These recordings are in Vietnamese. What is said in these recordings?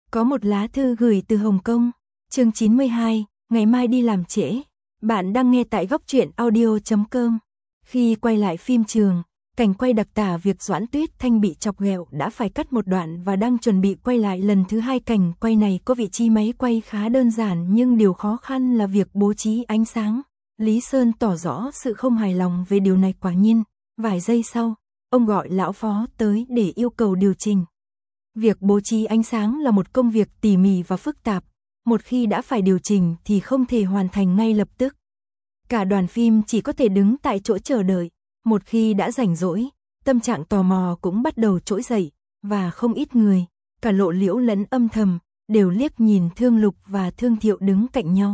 Có một lá thư gửi từ Hồng Kông, chương 92, ngày mai đi làm trễ. Bạn đang nghe tại góc truyện audio.com. Khi quay lại phim trường, cảnh quay đặc tả việc Doãn Tuyết Thanh bị chọc ghẹo đã phải cắt một đoạn và đang chuẩn bị quay lại lần thứ hai. Cảnh quay này có vị trí máy quay khá đơn giản nhưng điều khó khăn là việc bố trí ánh sáng. Lý Sơn tỏ rõ sự không hài lòng về điều này. Quả nhiên, vài giây sau, ông gọi lão phó tới để yêu cầu điều chỉnh. Việc bố trí ánh sáng là một công việc tỉ mỉ và phức tạp, một khi đã phải điều chỉnh thì không thể hoàn thành ngay lập tức. Cả đoàn phim chỉ có thể đứng tại chỗ chờ đợi, một khi đã rảnh rỗi, tâm trạng tò mò cũng bắt đầu trỗi dậy, và không ít người, cả lộ liễu lẫn âm thầm, đều liếc nhìn Thương Lục và Thương Thiệu đứng cạnh nhau.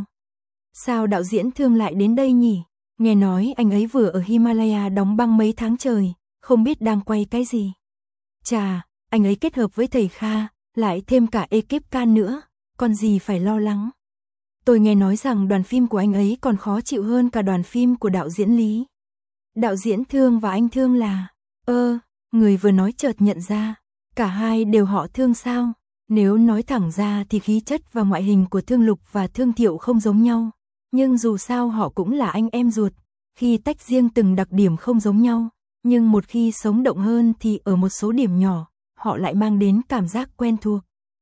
Sao đạo diễn Thương lại đến đây nhỉ? Nghe nói anh ấy vừa ở Himalaya đóng băng mấy tháng trời, không biết đang quay cái gì. Chà, anh ấy kết hợp với thầy Kha, lại thêm cả ekip can nữa, còn gì phải lo lắng. Tôi nghe nói rằng đoàn phim của anh ấy còn khó chịu hơn cả đoàn phim của đạo diễn Lý. Đạo diễn Thương và anh Thương là... người vừa nói chợt nhận ra, cả hai đều họ Thương sao? Nếu nói thẳng ra thì khí chất và ngoại hình của Thương Lục và Thương Thiệu không giống nhau, nhưng dù sao họ cũng là anh em ruột, khi tách riêng từng đặc điểm không giống nhau, nhưng một khi sống động hơn thì ở một số điểm nhỏ, họ lại mang đến cảm giác quen thuộc.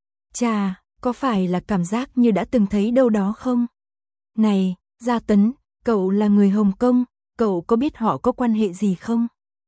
Chà, có phải là cảm giác như đã từng thấy đâu đó không? Này, Gia Tấn, cậu là người Hồng Kông, cậu có biết họ có quan hệ gì không?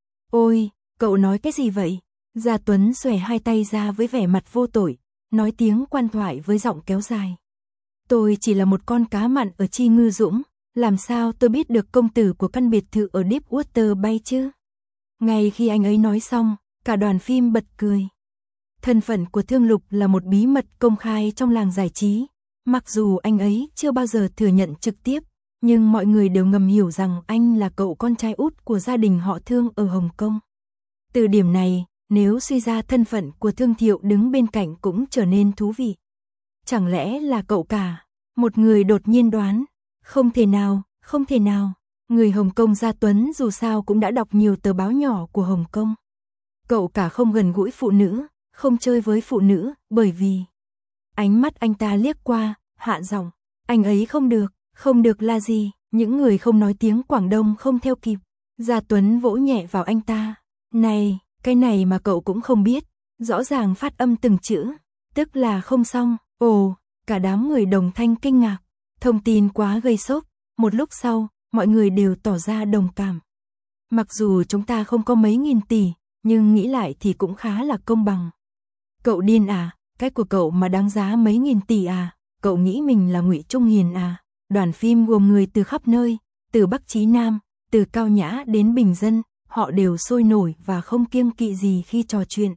Ôi, cậu nói cái gì vậy? Gia Tuấn xòe hai tay ra với vẻ mặt vô tội, nói tiếng quan thoại với giọng kéo dài. Tôi chỉ là một con cá mặn ở Chi Ngư Dũng, làm sao tôi biết được công tử của căn biệt thự ở Deepwater Bay chứ? Ngay khi anh ấy nói xong, cả đoàn phim bật cười. Thân phận của Thương Lục là một bí mật công khai trong làng giải trí, mặc dù anh ấy chưa bao giờ thừa nhận trực tiếp, nhưng mọi người đều ngầm hiểu rằng anh là cậu con trai út của gia đình họ Thương ở Hồng Kông. Từ điểm này, nếu suy ra thân phận của Thương Thiệu đứng bên cạnh cũng trở nên thú vị. Chẳng lẽ là cậu cả? Một người đột nhiên đoán. Không thể nào, không thể nào. Người Hồng Kông Gia Tuấn dù sao cũng đã đọc nhiều tờ báo nhỏ của Hồng Kông. Cậu cả không gần gũi phụ nữ, không chơi với phụ nữ, bởi vì... Ánh mắt anh ta liếc qua, hạ giọng. Anh ấy không được là gì? Những người không nói tiếng Quảng Đông không theo kịp. Gia Tuấn vỗ nhẹ vào anh ta. Này, cái này mà cậu cũng không biết. Rõ ràng phát âm từng chữ, tức là không xong. Ồ, cả đám người đồng thanh kinh ngạc. Thông tin quá gây sốc. Một lúc sau, mọi người đều tỏ ra đồng cảm. Mặc dù chúng ta không có mấy nghìn tỷ, nhưng nghĩ lại thì cũng khá là công bằng. Cậu điên à? Cái của cậu mà đáng giá mấy nghìn tỷ à? Cậu nghĩ mình là Ngụy Trung Hiền à? Đoàn phim gồm người từ khắp nơi, từ Bắc chí Nam, từ cao nhã đến bình dân, họ đều sôi nổi và không kiêng kỵ gì khi trò chuyện.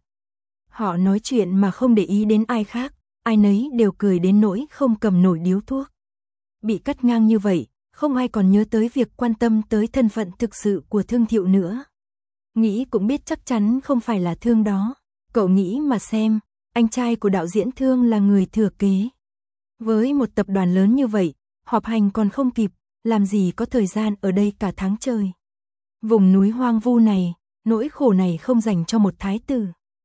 Họ nói chuyện mà không để ý đến ai khác, ai nấy đều cười đến nỗi không cầm nổi điếu thuốc. Bị cắt ngang như vậy, không ai còn nhớ tới việc quan tâm tới thân phận thực sự của Thương Thiệu nữa. Nghĩ cũng biết chắc chắn không phải là Thương đó. Cậu nghĩ mà xem, anh trai của đạo diễn Thương là người thừa kế. Với một tập đoàn lớn như vậy, họp hành còn không kịp, làm gì có thời gian ở đây cả tháng trời. Vùng núi hoang vu này, nỗi khổ này không dành cho một thái tử.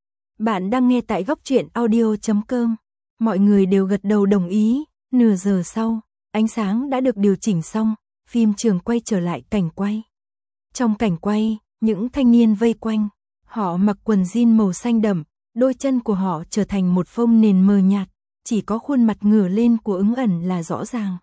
Bạn đang nghe tại góc truyện audio.com. Mọi người đều gật đầu đồng ý. Nửa giờ sau, ánh sáng đã được điều chỉnh xong, phim trường quay trở lại cảnh quay. Trong cảnh quay, những thanh niên vây quanh, họ mặc quần jean màu xanh đậm, đôi chân của họ trở thành một phông nền mờ nhạt, chỉ có khuôn mặt ngửa lên của Ứng Ẩn là rõ ràng.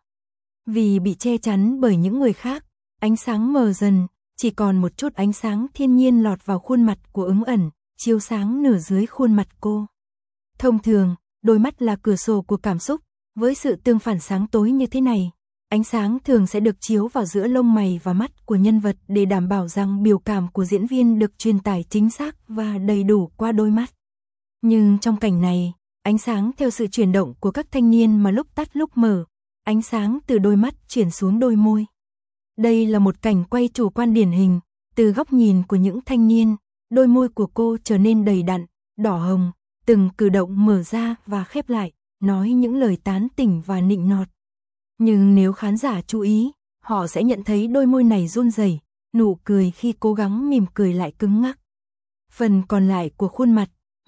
Vì bị che chắn bởi những người khác, ánh sáng mờ dần, chỉ còn một chút ánh sáng thiên nhiên lọt vào khuôn mặt của Ứng Ẩn, chiếu sáng nửa dưới khuôn mặt cô. Thông thường, đôi mắt là cửa sổ của cảm xúc, với sự tương phản sáng tối như thế này, ánh sáng thường sẽ được chiếu vào giữa lông mày và mắt của nhân vật để đảm bảo rằng biểu cảm của diễn viên được truyền tải chính xác và đầy đủ qua đôi mắt. Nhưng trong cảnh này, ánh sáng theo sự chuyển động của các thanh niên mà lúc tắt lúc mở, ánh sáng từ đôi mắt chuyển xuống đôi môi. Đây là một cảnh quay chủ quan điển hình, từ góc nhìn của những thanh niên, đôi môi của cô trở nên đầy đặn, đỏ hồng, từng cử động mở ra và khép lại, nói những lời tán tỉnh và nịnh nọt. Nhưng nếu khán giả chú ý, họ sẽ nhận thấy đôi môi này run rẩy, nụ cười khi cố gắng mỉm cười lại cứng ngắc. Phần còn lại của khuôn mặt,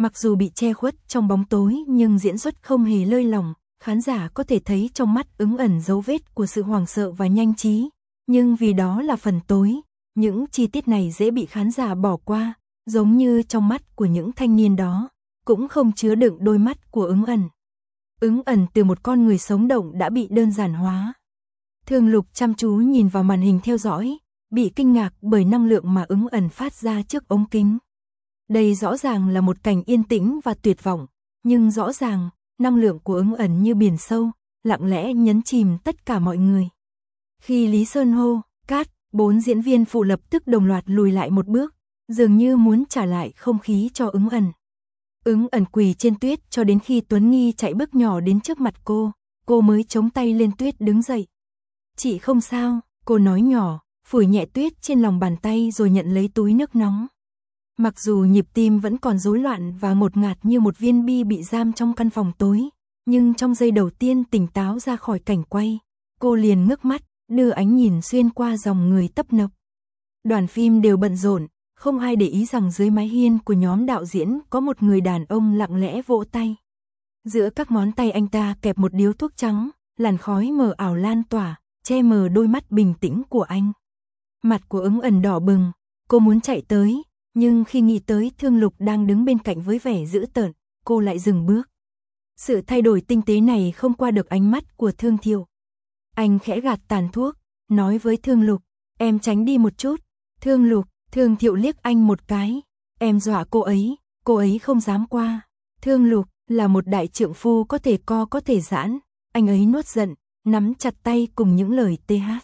Mặc dù bị che khuất trong bóng tối nhưng diễn xuất không hề lơi lỏng, khán giả có thể thấy trong mắt Ứng ẩn dấu vết của sự hoảng sợ và nhanh trí, nhưng vì đó là phần tối, những chi tiết này dễ bị khán giả bỏ qua, giống như trong mắt của những thanh niên đó, cũng không chứa đựng đôi mắt của Ứng ẩn. Ứng ẩn từ một con người sống động đã bị đơn giản hóa. Thương Lục chăm chú nhìn vào màn hình theo dõi, bị kinh ngạc bởi năng lượng mà Ứng ẩn phát ra trước ống kính. Đây rõ ràng là một cảnh yên tĩnh và tuyệt vọng, nhưng rõ ràng, năng lượng của Ứng ẩn như biển sâu, lặng lẽ nhấn chìm tất cả mọi người. Khi Lý Sơn hô, cát, 4 diễn viên phụ lập tức đồng loạt lùi lại một bước, dường như muốn trả lại không khí cho Ứng ẩn. Ứng ẩn quỳ trên tuyết cho đến khi Tuấn Nghi chạy bước nhỏ đến trước mặt cô mới chống tay lên tuyết đứng dậy. Chị không sao, cô nói nhỏ, phủi nhẹ tuyết trên lòng bàn tay rồi nhận lấy túi nước nóng. Mặc dù nhịp tim vẫn còn rối loạn và ngột ngạt như một viên bi bị giam trong căn phòng tối, nhưng trong giây đầu tiên tỉnh táo ra khỏi cảnh quay, cô liền ngước mắt, đưa ánh nhìn xuyên qua dòng người tấp nập. Đoàn phim đều bận rộn, không ai để ý rằng dưới mái hiên của nhóm đạo diễn có một người đàn ông lặng lẽ vỗ tay. Giữa các ngón tay anh ta kẹp một điếu thuốc trắng, làn khói mờ ảo lan tỏa, che mờ đôi mắt bình tĩnh của anh. Mặt của Ứng ẩn đỏ bừng, cô muốn chạy tới, nhưng khi nghĩ tới Thương Lục đang đứng bên cạnh với vẻ dữ tợn, cô lại dừng bước. Sự thay đổi tinh tế này không qua được ánh mắt của Thương Thiệu. Anh khẽ gạt tàn thuốc, nói với Thương Lục, em tránh đi một chút. Thương Lục, Thương Thiệu liếc anh một cái, em dọa cô ấy không dám qua. Thương Lục là một đại trượng phu có thể co có thể giãn, anh ấy nuốt giận, nắm chặt tay cùng những lời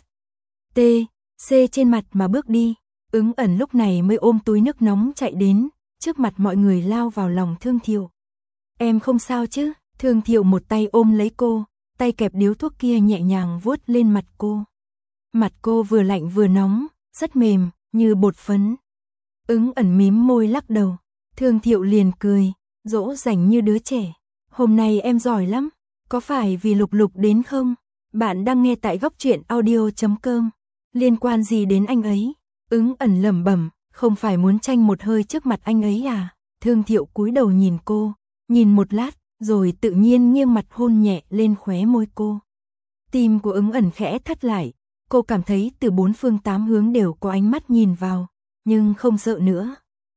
TH, C trên mặt mà bước đi. Ứng ẩn lúc này mới ôm túi nước nóng chạy đến, trước mặt mọi người lao vào lòng Thương Thiệu. Em không sao chứ? Thương Thiệu một tay ôm lấy cô, tay kẹp điếu thuốc kia nhẹ nhàng vuốt lên mặt cô. Mặt cô vừa lạnh vừa nóng, rất mềm, như bột phấn. Ứng ẩn mím môi lắc đầu, Thương Thiệu liền cười, dỗ dành như đứa trẻ. Hôm nay em giỏi lắm, có phải vì Lục Lục đến không? Bạn đang nghe tại góc truyện audio.com. Liên quan gì đến anh ấy? Ứng ẩn lẩm bẩm, không phải muốn tranh một hơi trước mặt anh ấy à? Thương Thiệu cúi đầu nhìn cô, nhìn một lát, rồi tự nhiên nghiêng mặt hôn nhẹ lên khóe môi cô. Tim của Ứng ẩn khẽ thắt lại, cô cảm thấy từ 4 phương 8 hướng đều có ánh mắt nhìn vào, nhưng không sợ nữa.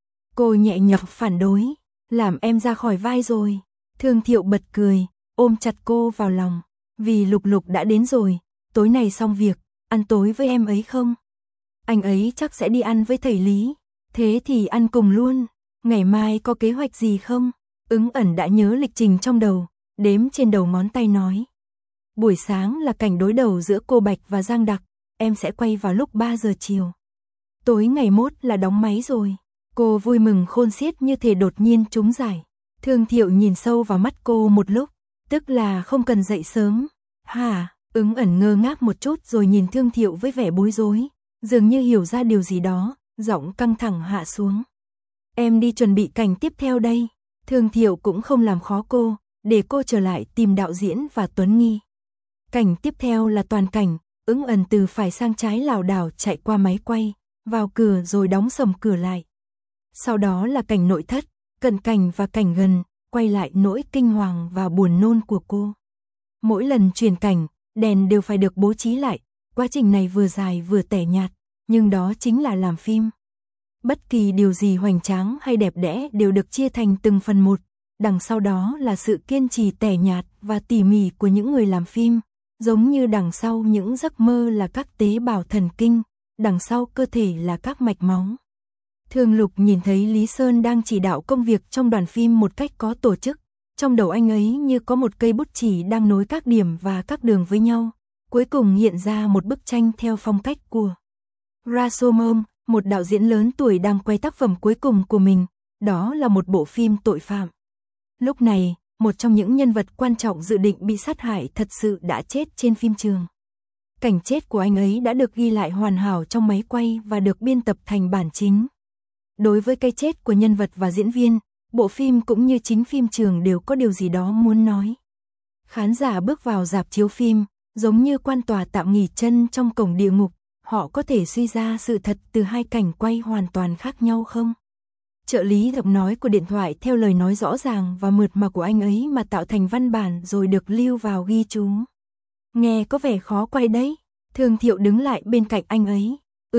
Cô nhẹ nhàng phản đối, làm em ra khỏi vai rồi. Thương Thiệu bật cười, ôm chặt cô vào lòng, vì Lục Lục đã đến rồi, tối nay xong việc, ăn tối với em ấy không? Anh ấy chắc sẽ đi ăn với thầy Lý, thế thì ăn cùng luôn. Ngày mai có kế hoạch gì không? Ứng ẩn đã nhớ lịch trình trong đầu, đếm trên đầu ngón tay nói. Buổi sáng là cảnh đối đầu giữa cô Bạch và Giang Đặc, em sẽ quay vào lúc 3 giờ chiều. Tối ngày mốt là đóng máy rồi. Cô vui mừng khôn xiết như thể đột nhiên trúng giải. Thương Thiệu nhìn sâu vào mắt cô một lúc, tức là không cần dậy sớm. Hả? Ứng ẩn ngơ ngác một chút rồi nhìn Thương Thiệu với vẻ bối rối, dường như hiểu ra điều gì đó, giọng căng thẳng hạ xuống. Em đi chuẩn bị cảnh tiếp theo đây. Thương Thiệu cũng không làm khó cô, để cô trở lại tìm đạo diễn và Tuấn Nghi. Cảnh tiếp theo là toàn cảnh, Ứng ẩn từ phải sang trái lảo đảo chạy qua máy quay, vào cửa rồi đóng sầm cửa lại. Sau đó là cảnh nội thất, cận cảnh và cảnh gần, quay lại nỗi kinh hoàng và buồn nôn của cô. Mỗi lần chuyển cảnh, đèn đều phải được bố trí lại, quá trình này vừa dài vừa tẻ nhạt, nhưng đó chính là làm phim. Bất kỳ điều gì hoành tráng hay đẹp đẽ đều được chia thành từng phần một, đằng sau đó là sự kiên trì tẻ nhạt và tỉ mỉ của những người làm phim, giống như đằng sau những giấc mơ là các tế bào thần kinh, đằng sau cơ thể là các mạch máu. Thương Lục nhìn thấy Lý Sơn đang chỉ đạo công việc trong đoàn phim một cách có tổ chức, trong đầu anh ấy như có một cây bút chì đang nối các điểm và các đường với nhau, cuối cùng hiện ra một bức tranh theo phong cách của Rashomon, một đạo diễn lớn tuổi đang quay tác phẩm cuối cùng của mình, đó là một bộ phim tội phạm. Lúc này, một trong những nhân vật quan trọng dự định bị sát hại thật sự đã chết trên phim trường. Cảnh chết của anh ấy đã được ghi lại hoàn hảo trong máy quay và được biên tập thành bản chính. Đối với cái chết của nhân vật và diễn viên, bộ phim cũng như chính phim trường đều có điều gì đó muốn nói. Khán giả bước vào rạp chiếu phim, giống như quan tòa tạm nghỉ chân trong cổng địa ngục, họ có thể suy ra sự thật từ hai cảnh quay hoàn toàn khác nhau không? trợ lý giọng nói của điện thoại theo lời nói rõ ràng và mượt mà của anh ấy mà tạo thành văn bản rồi được lưu vào ghi chú. Nghe có vẻ khó quay đấy. Thương Thiệu đứng lại bên cạnh anh ấy.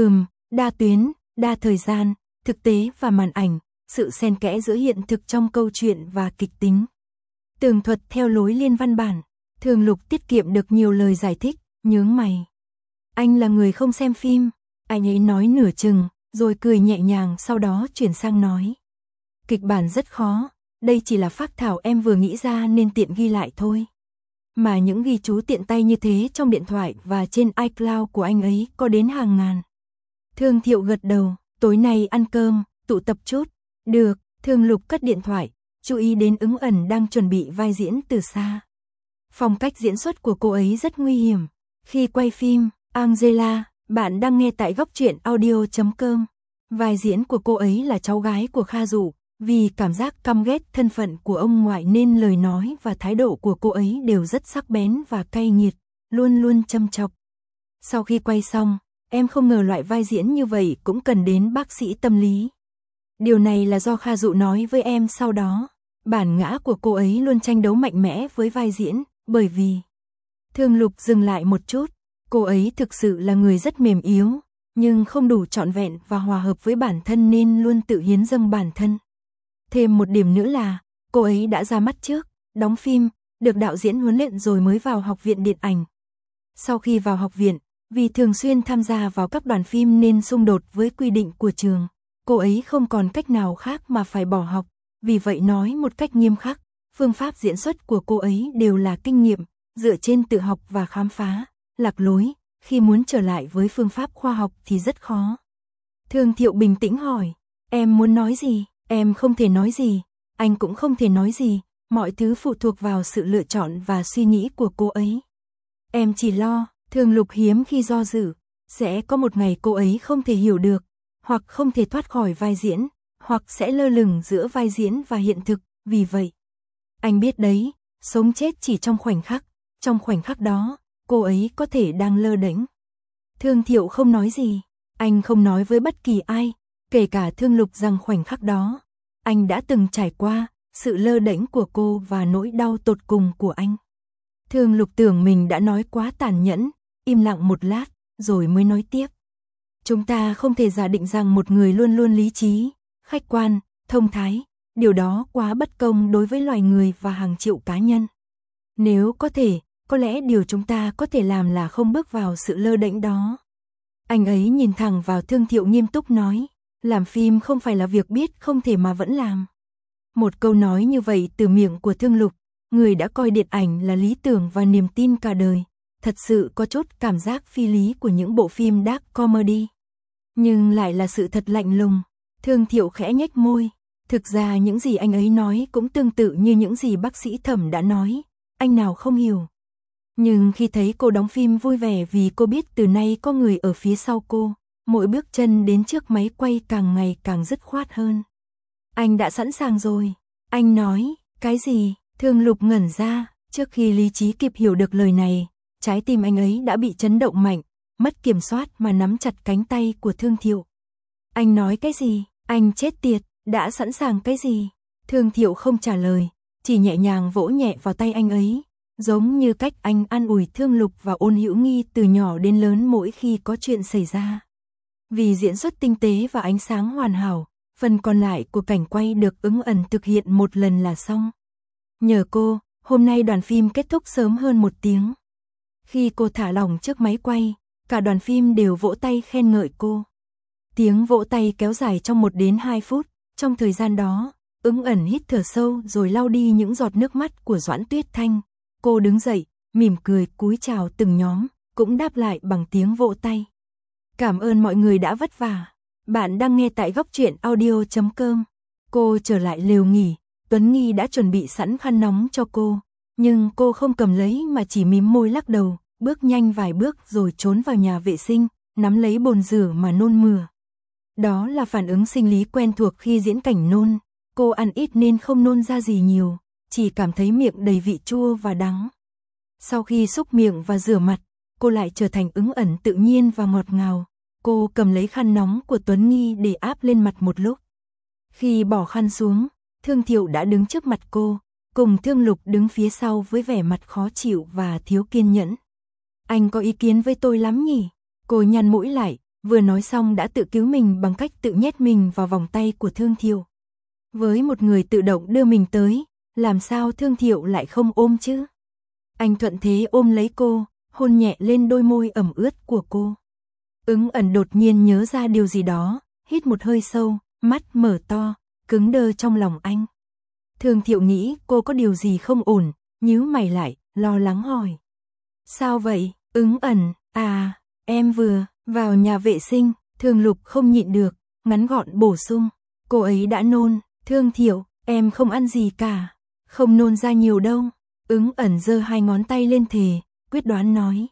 Đa tuyến, đa thời gian, thực tế và màn ảnh, sự xen kẽ giữa hiện thực trong câu chuyện và kịch tính. Tường thuật theo lối liên văn bản. Thường Lục tiết kiệm được nhiều lời giải thích, nhướng mày. Anh là người không xem phim. Anh ấy nói nửa chừng, rồi cười nhẹ nhàng, sau đó chuyển sang nói. Kịch bản rất khó, đây chỉ là phác thảo em vừa nghĩ ra nên tiện ghi lại thôi. Mà những ghi chú tiện tay như thế trong điện thoại và trên iCloud của anh ấy có đến hàng ngàn. Thương Thiệu gật đầu, tối nay ăn cơm, tụ tập chút. Được, Thương Lục cất điện thoại, chú ý đến Ứng Ẩn đang chuẩn bị vai diễn từ xa. Phong cách diễn xuất của cô ấy rất nguy hiểm. Khi quay phim, Angela, bạn đang nghe tại góc truyện audio.com. Vai diễn của cô ấy là cháu gái của Kha Dụ, vì cảm giác căm ghét thân phận của ông ngoại nên lời nói và thái độ của cô ấy đều rất sắc bén và cay nghiệt, luôn luôn châm chọc. Sau khi quay xong, em không ngờ loại vai diễn như vậy cũng cần đến bác sĩ tâm lý. Điều này là do Kha Dụ nói với em sau đó. Bản ngã của cô ấy luôn tranh đấu mạnh mẽ với vai diễn, bởi vì... Thương Lục dừng lại một chút, cô ấy thực sự là người rất mềm yếu, nhưng không đủ trọn vẹn và hòa hợp với bản thân nên luôn tự hiến dâng bản thân. Thêm một điểm nữa là, cô ấy đã ra mắt trước, đóng phim, được đạo diễn huấn luyện rồi mới vào học viện điện ảnh. Sau khi vào học viện, vì thường xuyên tham gia vào các đoàn phim nên xung đột với quy định của trường, cô ấy không còn cách nào khác mà phải bỏ học, vì vậy nói một cách nghiêm khắc, phương pháp diễn xuất của cô ấy đều là kinh nghiệm, dựa trên tự học và khám phá, lạc lối, khi muốn trở lại với phương pháp khoa học thì rất khó. Thương Thiệu bình tĩnh hỏi, em muốn nói gì? Em không thể nói gì, anh cũng không thể nói gì, mọi thứ phụ thuộc vào sự lựa chọn và suy nghĩ của cô ấy. Em chỉ lo, Thương Lục hiếm khi do dự, sẽ có một ngày cô ấy không thể hiểu được, hoặc không thể thoát khỏi vai diễn, hoặc sẽ lơ lửng giữa vai diễn và hiện thực, vì vậy. Anh biết đấy, sống chết chỉ trong khoảnh khắc đó, cô ấy có thể đang lơ đễnh. Thương Thiệu không nói gì, anh không nói với bất kỳ ai, kể cả Thương Lục rằng khoảnh khắc đó, anh đã từng trải qua, sự lơ đễnh của cô và nỗi đau tột cùng của anh. Thương Lục tưởng mình đã nói quá tàn nhẫn, im lặng một lát, rồi mới nói tiếp. Chúng ta không thể giả định rằng một người luôn luôn lý trí, khách quan, thông thái, điều đó quá bất công đối với loài người và hàng triệu cá nhân. Nếu có thể, có lẽ điều chúng ta có thể làm là không bước vào sự lơ đễnh đó. Anh ấy nhìn thẳng vào Thương Thiệu nghiêm túc nói, làm phim không phải là việc biết không thể mà vẫn làm. Một câu nói như vậy từ miệng của Thương Lục, người đã coi điện ảnh là lý tưởng và niềm tin cả đời, thật sự có chút cảm giác phi lý của những bộ phim dark comedy. Nhưng lại là sự thật lạnh lùng. Thương Thiệu khẽ nhếch môi, thực ra những gì anh ấy nói cũng tương tự như những gì bác sĩ Thẩm đã nói, anh nào không hiểu. Nhưng khi thấy cô đóng phim vui vẻ vì cô biết từ nay có người ở phía sau cô, mỗi bước chân đến trước máy quay càng ngày càng dứt khoát hơn. Anh đã sẵn sàng rồi, anh nói, cái gì? Thương Lục ngẩn ra, trước khi lý trí kịp hiểu được lời này, trái tim anh ấy đã bị chấn động mạnh, mất kiểm soát mà nắm chặt cánh tay của Thương Thiệu. Anh nói cái gì? Anh chết tiệt, đã sẵn sàng cái gì? Thương Thiệu không trả lời, chỉ nhẹ nhàng vỗ nhẹ vào tay anh ấy, giống như cách anh an ủi Thương Lục và Ôn Hữu Nghi từ nhỏ đến lớn mỗi khi có chuyện xảy ra. Vì diễn xuất tinh tế và ánh sáng hoàn hảo, phần còn lại của cảnh quay được Ứng Ẩn thực hiện một lần là xong. Nhờ cô, hôm nay đoàn phim kết thúc sớm hơn 1 tiếng. Khi cô thả lỏng trước máy quay, cả đoàn phim đều vỗ tay khen ngợi cô. Tiếng vỗ tay kéo dài trong 1 đến 2 phút, trong thời gian đó, Ứng Ẩn hít thở sâu rồi lau đi những giọt nước mắt của Doãn Tuyết Thanh. Cô đứng dậy, mỉm cười cúi chào từng nhóm, cũng đáp lại bằng tiếng vỗ tay. Cảm ơn mọi người đã vất vả. Bạn đang nghe tại góc truyện audio.com. Cô trở lại lều nghỉ, Tuấn Nghi đã chuẩn bị sẵn khăn nóng cho cô, nhưng cô không cầm lấy mà chỉ mím môi lắc đầu, bước nhanh vài bước rồi trốn vào nhà vệ sinh, nắm lấy bồn rửa mà nôn mửa. Đó là phản ứng sinh lý quen thuộc khi diễn cảnh nôn, cô ăn ít nên không nôn ra gì nhiều, chỉ cảm thấy miệng đầy vị chua và đắng. Sau khi xúc miệng và rửa mặt, cô lại trở thành Ứng Ẩn tự nhiên và ngọt ngào. Cô cầm lấy khăn nóng của Tuấn Nghi để áp lên mặt một lúc. Khi bỏ khăn xuống, Thương Thiệu đã đứng trước mặt cô, cùng Thương Lục đứng phía sau với vẻ mặt khó chịu và thiếu kiên nhẫn. Anh có ý kiến với tôi lắm nhỉ? Cô nhăn mũi lại, vừa nói xong đã tự cứu mình bằng cách tự nhét mình vào vòng tay của Thương Thiệu. Với một người tự động đưa mình tới, làm sao Thương Thiệu lại không ôm chứ? Anh thuận thế ôm lấy cô, hôn nhẹ lên đôi môi ẩm ướt của cô. Ứng ẩn đột nhiên nhớ ra điều gì đó, hít một hơi sâu, mắt mở to, cứng đơ trong lòng anh. Thương Thiệu nghĩ cô có điều gì không ổn, nhíu mày lại, lo lắng hỏi. Sao vậy, Ứng ẩn, em vừa vào nhà vệ sinh. Thương Lục không nhịn được, ngắn gọn bổ sung. Cô ấy đã nôn. Thương Thiệu, em không ăn gì cả. Không nôn ra nhiều đâu. Ứng ẩn giơ 2 ngón tay lên thề, quyết đoán nói.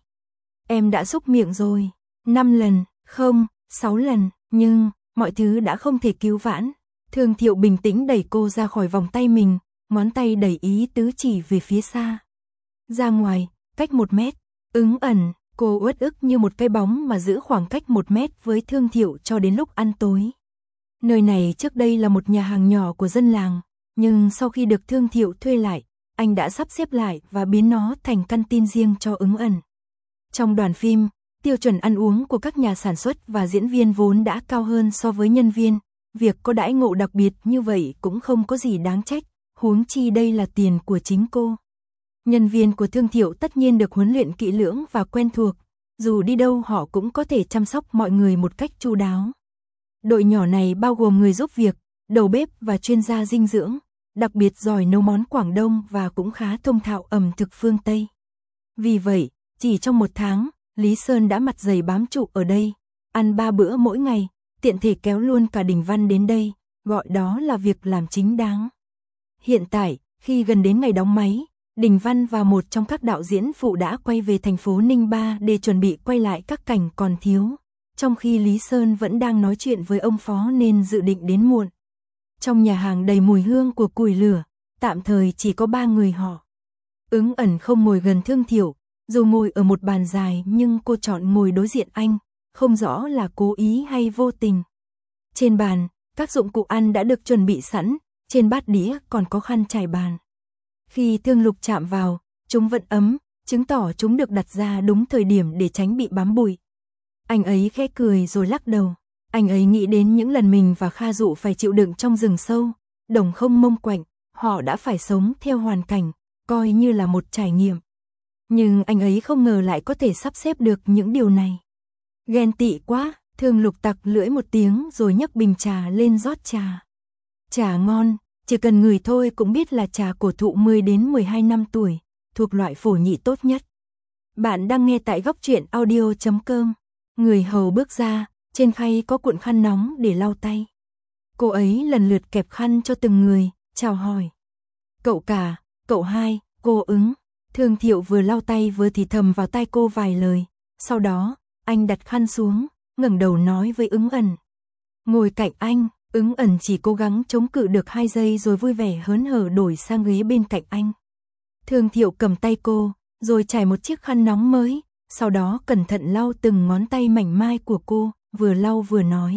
Em đã xúc miệng rồi. 5 lần, không, 6 lần, nhưng mọi thứ đã không thể cứu vãn. Thương Thiệu bình tĩnh đẩy cô ra khỏi vòng tay mình, ngón tay đầy ý tứ chỉ về phía xa. Ra ngoài, cách 1 mét. Ứng ẩn, cô uất ức như một cái bóng mà giữ khoảng cách 1 mét với Thương Thiệu cho đến lúc ăn tối. Nơi này trước đây là một nhà hàng nhỏ của dân làng, nhưng sau khi được Thương Thiệu thuê lại, anh đã sắp xếp lại và biến nó thành căn tin riêng cho Ứng ẩn. Trong đoàn phim, tiêu chuẩn ăn uống của các nhà sản xuất và diễn viên vốn đã cao hơn so với nhân viên, việc có đãi ngộ đặc biệt như vậy cũng không có gì đáng trách, huống chi đây là tiền của chính cô. Nhân viên của Thương Thiệu tất nhiên được huấn luyện kỹ lưỡng và quen thuộc, dù đi đâu họ cũng có thể chăm sóc mọi người một cách chu đáo. Đội nhỏ này bao gồm người giúp việc, đầu bếp và chuyên gia dinh dưỡng, đặc biệt giỏi nấu món Quảng Đông và cũng khá thông thạo ẩm thực phương Tây. Vì vậy, chỉ trong 1 tháng, Lý Sơn đã mặt dày bám trụ ở đây, ăn 3 bữa mỗi ngày, tiện thể kéo luôn cả Đình Văn đến đây, gọi đó là việc làm chính đáng. Hiện tại, khi gần đến ngày đóng máy, Đình Văn và một trong các đạo diễn phụ đã quay về thành phố Ninh Ba để chuẩn bị quay lại các cảnh còn thiếu, trong khi Lý Sơn vẫn đang nói chuyện với ông phó nên dự định đến muộn. Trong nhà hàng đầy mùi hương của củi lửa, tạm thời chỉ có 3 người họ. Ứng ẩn không ngồi gần Thương Thiệu, dù ngồi ở một bàn dài nhưng cô chọn ngồi đối diện anh, không rõ là cố ý hay vô tình. Trên bàn, các dụng cụ ăn đã được chuẩn bị sẵn, trên bát đĩa còn có khăn trải bàn. Khi Thương Lục chạm vào, chúng vẫn ấm, chứng tỏ chúng được đặt ra đúng thời điểm để tránh bị bám bụi. Anh ấy khẽ cười rồi lắc đầu. Anh ấy nghĩ đến những lần mình và Kha Dụ phải chịu đựng trong rừng sâu, đồng không mông quạnh, họ đã phải sống theo hoàn cảnh, coi như là một trải nghiệm. Nhưng anh ấy không ngờ lại có thể sắp xếp được những điều này. Ghen tị quá, Thương Lục tặc lưỡi một tiếng rồi nhấc bình trà lên rót trà. Trà ngon, chỉ cần ngửi thôi cũng biết là trà cổ thụ 10 đến 12 năm tuổi, thuộc loại phổ nhị tốt nhất. Bạn đang nghe tại góc truyện audio.com. Người hầu bước ra, trên khay có cuộn khăn nóng để lau tay. Cô ấy lần lượt kẹp khăn cho từng người, chào hỏi. Cậu cả, cậu hai, cô Ứng. Thương Thiệu vừa lau tay vừa thì thầm vào tai cô vài lời. Sau đó, anh đặt khăn xuống, ngẩng đầu nói với Ứng ẩn. Ngồi cạnh anh. Ứng ẩn chỉ cố gắng chống cự được 2 giây rồi vui vẻ hớn hở đổi sang ghế bên cạnh anh. Thương Thiệu cầm tay cô, rồi trải một chiếc khăn nóng mới, sau đó cẩn thận lau từng ngón tay mảnh mai của cô, vừa lau vừa nói.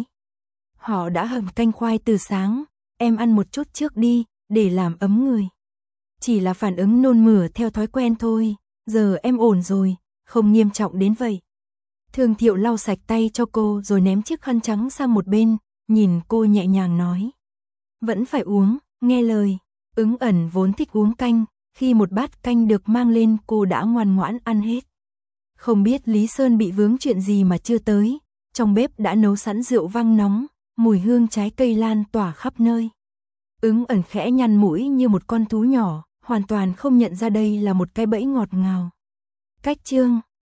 Họ đã hầm canh khoai từ sáng, em ăn một chút trước đi, để làm ấm người. Chỉ là phản ứng nôn mửa theo thói quen thôi, giờ em ổn rồi, không nghiêm trọng đến vậy. Thương Thiệu lau sạch tay cho cô rồi ném chiếc khăn trắng sang một bên, nhìn cô nhẹ nhàng nói. Vẫn phải uống, nghe lời. Ứng ẩn vốn thích uống canh, khi một bát canh được mang lên cô đã ngoan ngoãn ăn hết. Không biết Lý Sơn bị vướng chuyện gì mà chưa tới, trong bếp đã nấu sẵn rượu vang nóng, mùi hương trái cây lan tỏa khắp nơi. Ứng ẩn khẽ nhăn mũi như một con thú nhỏ, hoàn toàn không nhận ra đây là một cái bẫy ngọt ngào. Cách chương